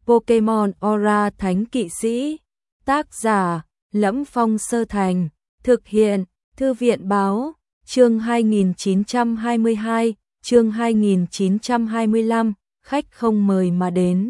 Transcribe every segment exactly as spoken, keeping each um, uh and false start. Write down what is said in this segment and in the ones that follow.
Pokemon Aura Thánh Kỵ Sĩ. Tác giả: Lẫm Phong Sơ Thành. Thực hiện: Thư viện Báo. Chương hai nghìn chín trăm hai mươi hai, chương hai nghìn chín trăm hai mươi lăm, khách không mời mà đến.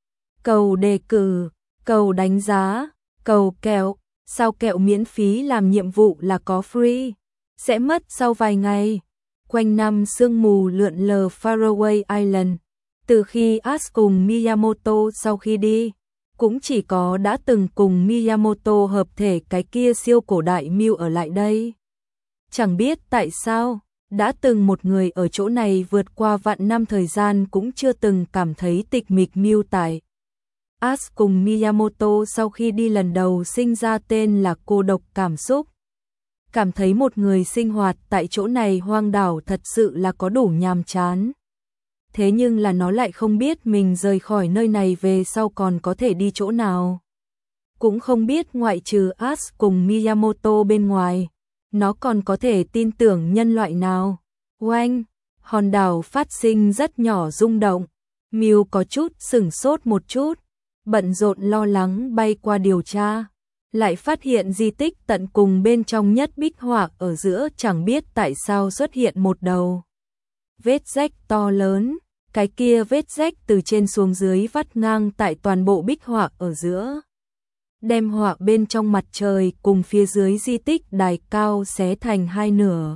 Cầu đề cử, cầu đánh giá, cầu kẹo, sao kẹo miễn phí làm nhiệm vụ là có free, sẽ mất sau vài ngày. Quanh năm sương mù lượn lờ Faraway Island. Từ khi Ash cùng Miyamoto sau khi đi, cũng chỉ có đã từng cùng Miyamoto hợp thể cái kia siêu cổ đại Mew ở lại đây. Chẳng biết tại sao, đã từng một người ở chỗ này vượt qua vạn năm thời gian cũng chưa từng cảm thấy tịch mịch Mew tại. Ash cùng Miyamoto sau khi đi lần đầu sinh ra tên là cô độc cảm xúc. Cảm thấy một người sinh hoạt tại chỗ này hoang đảo thật sự là có đủ nhàm chán. Thế nhưng là nó lại không biết mình rời khỏi nơi này về sau còn có thể đi chỗ nào. Cũng không biết ngoại trừ Ash cùng Miyamoto bên ngoài, nó còn có thể tin tưởng nhân loại nào. Oanh, hòn đảo phát sinh rất nhỏ rung động. Mew có chút sửng sốt một chút, bận rộn lo lắng bay qua điều tra. Lại phát hiện di tích tận cùng bên trong nhất bích họa ở giữa chẳng biết tại sao xuất hiện một đầu vết rách to lớn. Cái kia vết rách từ trên xuống dưới vắt ngang tại toàn bộ bích họa ở giữa, đem họa bên trong mặt trời cùng phía dưới di tích đài cao xé thành hai nửa.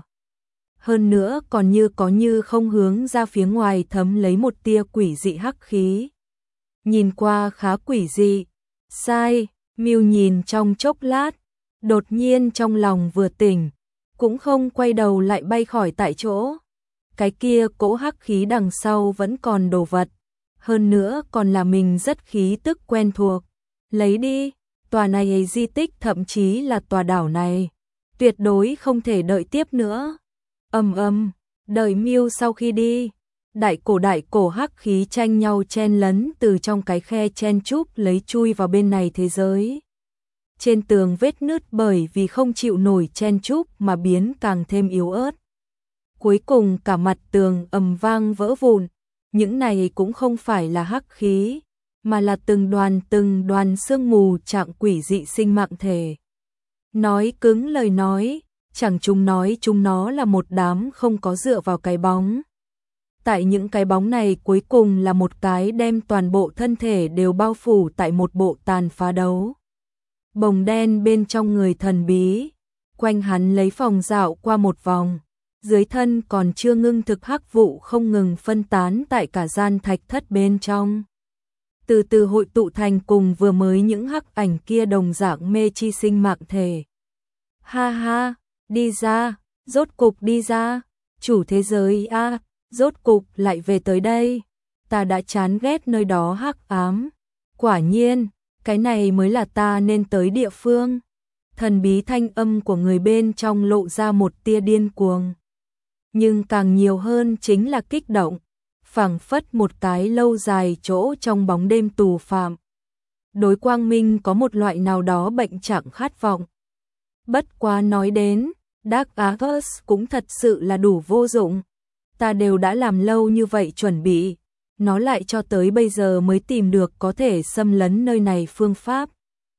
Hơn nữa còn như có như không hướng ra phía ngoài thấm lấy một tia quỷ dị hắc khí. Nhìn qua khá quỷ dị. Sai, Mew nhìn trong chốc lát, đột nhiên trong lòng vừa tỉnh, cũng không quay đầu lại bay khỏi tại chỗ. Cái kia cỗ hắc khí đằng sau vẫn còn đồ vật, hơn nữa còn là mình rất khí tức quen thuộc. Lấy đi, tòa này di tích thậm chí là tòa đảo này, tuyệt đối không thể đợi tiếp nữa. Ầm ầm, đợi Mew sau khi đi, đại cổ đại cổ hắc khí tranh nhau chen lấn từ trong cái khe chen chúc lấy chui vào bên này thế giới. Trên tường vết nứt bởi vì không chịu nổi chen chúc mà biến càng thêm yếu ớt. Cuối cùng cả mặt tường ầm vang vỡ vụn. Những này cũng không phải là hắc khí, mà là từng đoàn từng đoàn sương mù trạng quỷ dị sinh mạng thể. Nói cứng lời nói, chẳng chúng nói chúng nó là một đám không có dựa vào cái bóng. Tại những cái bóng này cuối cùng là một cái đem toàn bộ thân thể đều bao phủ tại một bộ tàn phá đấu bồng đen bên trong người thần bí. Quanh hắn lấy phòng dạo qua một vòng, dưới thân còn chưa ngưng thực hắc vụ không ngừng phân tán tại cả gian thạch thất bên trong. Từ từ hội tụ thành cùng vừa mới những hắc ảnh kia đồng dạng mê chi sinh mạng thể. Ha ha, đi ra, rốt cục đi ra, chủ thế giới a, à, rốt cục lại về tới đây. Ta đã chán ghét nơi đó hắc ám. Quả nhiên, cái này mới là ta nên tới địa phương. Thần bí thanh âm của người bên trong lộ ra một tia điên cuồng. Nhưng càng nhiều hơn chính là kích động, phảng phất một cái lâu dài chỗ trong bóng đêm tù phạm. Đối quang minh có một loại nào đó bệnh trạng khát vọng. Bất quá nói đến, Dark Argus cũng thật sự là đủ vô dụng. Ta đều đã làm lâu như vậy chuẩn bị, nó lại cho tới bây giờ mới tìm được có thể xâm lấn nơi này phương pháp.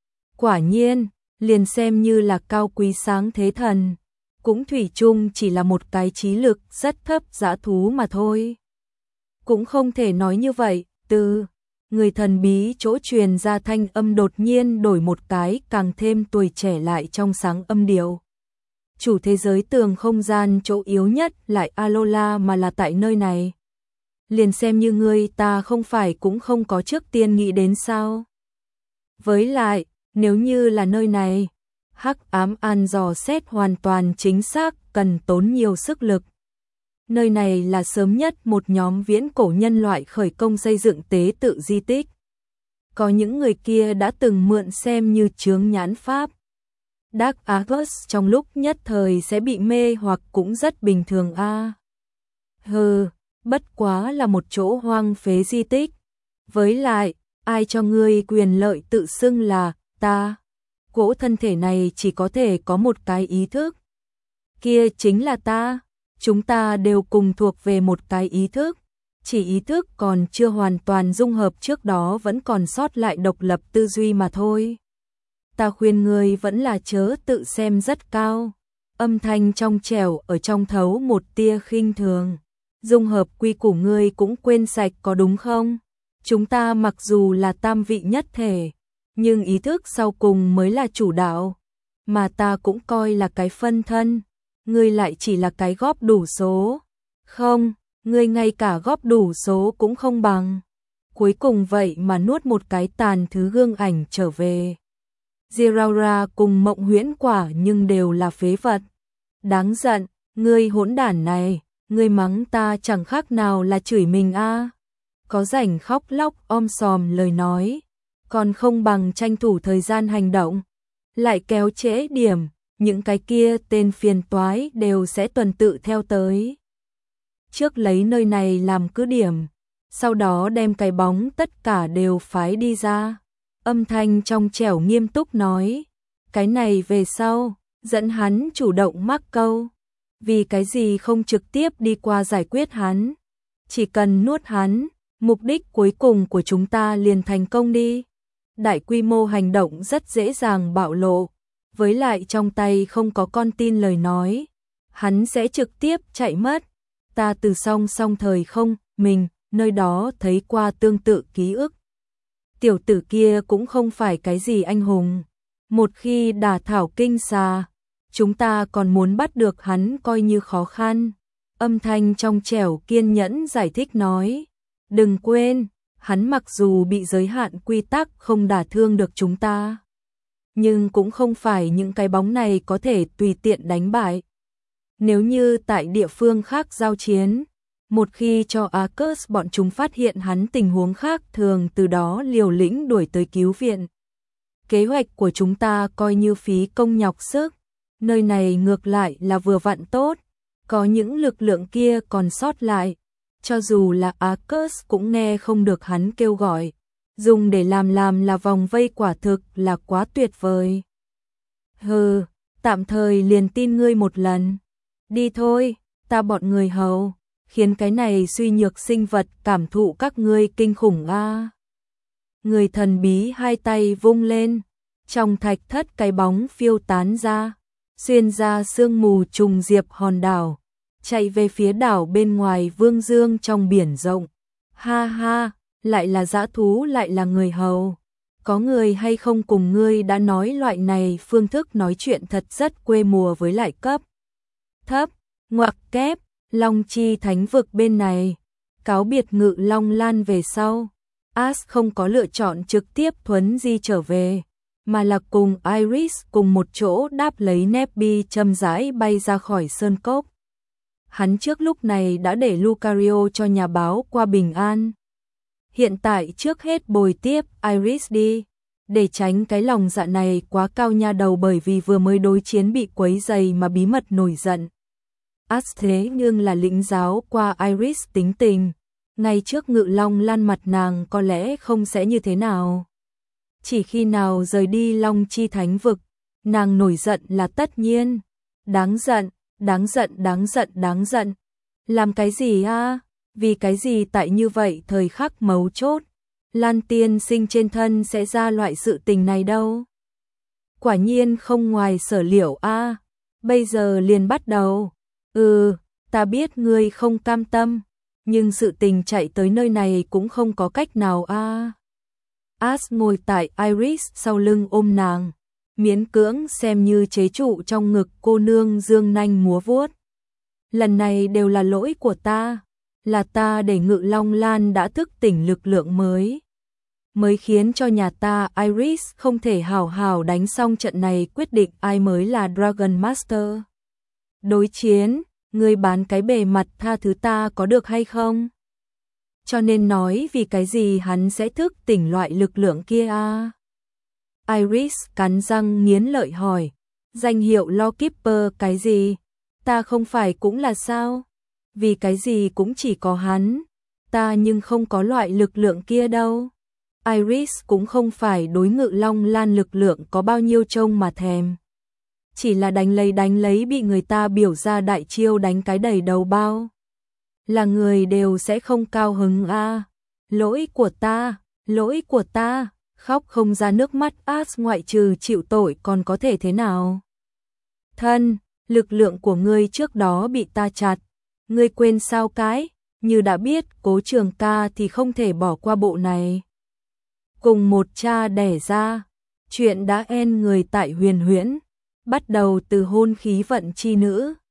Quả nhiên, liền xem như là cao quý sáng thế thần, cũng thủy chung chỉ là một cái trí lực rất thấp dã thú mà thôi. Cũng không thể nói như vậy, từ người thần bí chỗ truyền ra thanh âm đột nhiên đổi một cái càng thêm tuổi trẻ lại trong sáng âm điệu. Chủ thế giới tường không gian chỗ yếu nhất lại Alola mà là tại nơi này. Liền xem như ngươi ta không phải cũng không có trước tiên nghĩ đến sao. Với lại, nếu như là nơi này, hắc ám an dò xét hoàn toàn chính xác cần tốn nhiều sức lực. Nơi này là sớm nhất một nhóm viễn cổ nhân loại khởi công xây dựng tế tự di tích. Có những người kia đã từng mượn xem như chướng nhãn pháp. Dark Argus trong lúc nhất thời sẽ bị mê hoặc cũng rất bình thường a. À. Hừ, bất quá là một chỗ hoang phế di tích. Với lại, ai cho ngươi quyền lợi tự xưng là ta? Cỗ thân thể này chỉ có thể có một cái ý thức. Kia chính là ta. Chúng ta đều cùng thuộc về một cái ý thức. chỉ ý thức còn chưa hoàn toàn dung hợp trước đó vẫn còn sót lại độc lập tư duy mà thôi. Ta khuyên ngươi vẫn là chớ tự xem rất cao. Âm thanh trong trẻo ở trong thấu một tia khinh thường. Dung hợp quy củ ngươi cũng quên sạch có đúng không? Chúng ta mặc dù là tam vị nhất thể, nhưng ý thức sau cùng mới là chủ đạo. Mà ta cũng coi là cái phân thân, ngươi lại chỉ là cái góp đủ số. Không, ngươi ngay cả góp đủ số cũng không bằng. Cuối cùng vậy mà nuốt một cái tàn thứ gương ảnh trở về. Ziraura cùng Mộng Huyễn quả nhưng đều là phế vật. Đáng giận, ngươi hỗn đản này, ngươi mắng ta chẳng khác nào là chửi mình a. À. Có rảnh khóc lóc om sòm lời nói, còn không bằng tranh thủ thời gian hành động. Lại kéo trễ điểm, những cái kia tên phiền toái đều sẽ tuần tự theo tới. Trước lấy nơi này làm cứ điểm, sau đó đem cái bóng tất cả đều phái đi ra. Âm thanh trong trẻo nghiêm túc nói, cái này về sau, dẫn hắn chủ động mắc câu. Vì cái gì không trực tiếp đi qua giải quyết hắn, chỉ cần nuốt hắn, mục đích cuối cùng của chúng ta liền thành công đi. Đại quy mô hành động rất dễ dàng bạo lộ, với lại trong tay không có con tin lời nói, hắn sẽ trực tiếp chạy mất. Ta từ song song thời không, mình, nơi đó thấy qua tương tự ký ức. Tiểu tử kia cũng không phải cái gì anh hùng. Một khi đả thảo kinh xà, chúng ta còn muốn bắt được hắn coi như khó khăn. Âm thanh trong trẻo kiên nhẫn giải thích nói, đừng quên, hắn mặc dù bị giới hạn quy tắc không đả thương được chúng ta, nhưng cũng không phải những cái bóng này có thể tùy tiện đánh bại. Nếu như tại địa phương khác giao chiến, một khi cho Arcus bọn chúng phát hiện hắn tình huống khác thường, từ đó liều lĩnh đuổi tới cứu viện, kế hoạch của chúng ta coi như phí công nhọc sức. Nơi này ngược lại là vừa vặn tốt, có những lực lượng kia còn sót lại, cho dù là Arcus cũng nghe không được hắn kêu gọi, dùng để làm làm là vòng vây quả thực là quá tuyệt vời. Hừ, tạm thời liền tin ngươi một lần. Đi thôi, ta bọn người hầu, khiến cái này suy nhược sinh vật cảm thụ các ngươi kinh khủng a. À. Người thần bí hai tay vung lên, trong thạch thất cái bóng phiêu tán ra, xuyên ra sương mù trùng diệp hòn đảo, chạy về phía đảo bên ngoài vương dương trong biển rộng. Ha ha, lại là dã thú lại là người hầu. Có người hay không cùng ngươi đã nói loại này phương thức nói chuyện thật rất quê mùa với lại cấp thấp, ngoặc kép, Long Chi thánh vực bên này. Cáo biệt Ngự Long Lan về sau, Ash không có lựa chọn trực tiếp thuấn di trở về, mà là cùng Iris cùng một chỗ đáp lấy Nebby chậm rãi bay ra khỏi sơn cốc. Hắn trước lúc này đã để Lucario cho nhà báo qua bình an. Hiện tại trước hết bồi tiếp Iris đi, để tránh cái lòng dạ này quá cao nha đầu bởi vì vừa mới đối chiến bị quấy dày mà bí mật nổi giận. Ash thế nhưng là lĩnh giáo qua Iris tính tình, ngay trước Ngự Long Lan mặt nàng có lẽ không sẽ như thế nào. Chỉ khi nào rời đi Long Chi thánh vực, nàng nổi giận là tất nhiên. Đáng giận, đáng giận, đáng giận, đáng giận. Làm cái gì a? À? Vì cái gì tại như vậy thời khắc mấu chốt, Lan tiên sinh trên thân sẽ ra loại sự tình này đâu? Quả nhiên không ngoài sở liệu a. À? Bây giờ liền bắt đầu. Ừ, ta biết ngươi không cam tâm, nhưng sự tình chạy tới nơi này cũng không có cách nào a. À? Ash ngồi tại Iris sau lưng ôm nàng, miễn cưỡng xem như chế trụ trong ngực cô nương dương nanh múa vuốt. Lần này đều là lỗi của ta, là ta để Ngự Long Lan đã thức tỉnh lực lượng mới, mới khiến cho nhà ta Iris không thể hào hào đánh xong trận này, quyết định ai mới là Dragon Master. Đối chiến, ngươi bán cái bề mặt tha thứ ta có được hay không? Cho nên nói vì cái gì hắn sẽ thức tỉnh loại lực lượng kia a? À? Iris cắn răng nghiến lợi hỏi, danh hiệu Lawkeeper cái gì? Ta không phải cũng là sao? Vì cái gì cũng chỉ có hắn, ta nhưng không có loại lực lượng kia đâu. Iris cũng không phải đối Ngự Long Lan lực lượng có bao nhiêu trông mà thèm. Chỉ là đánh lấy đánh lấy bị người ta biểu ra đại chiêu đánh cái đầy đầu bao. là người đều sẽ không cao hứng a. Lỗi của ta, lỗi của ta, khóc không ra nước mắt As ngoại trừ chịu tội còn có thể thế nào? Thân, lực lượng của ngươi trước đó bị ta chặt, ngươi quên sao cái, như đã biết Cố Trường Ca thì không thể bỏ qua bộ này. Cùng một cha đẻ ra, chuyện đã en người tại Huyền Huyễn, bắt đầu từ hôn khí vận chi nữ,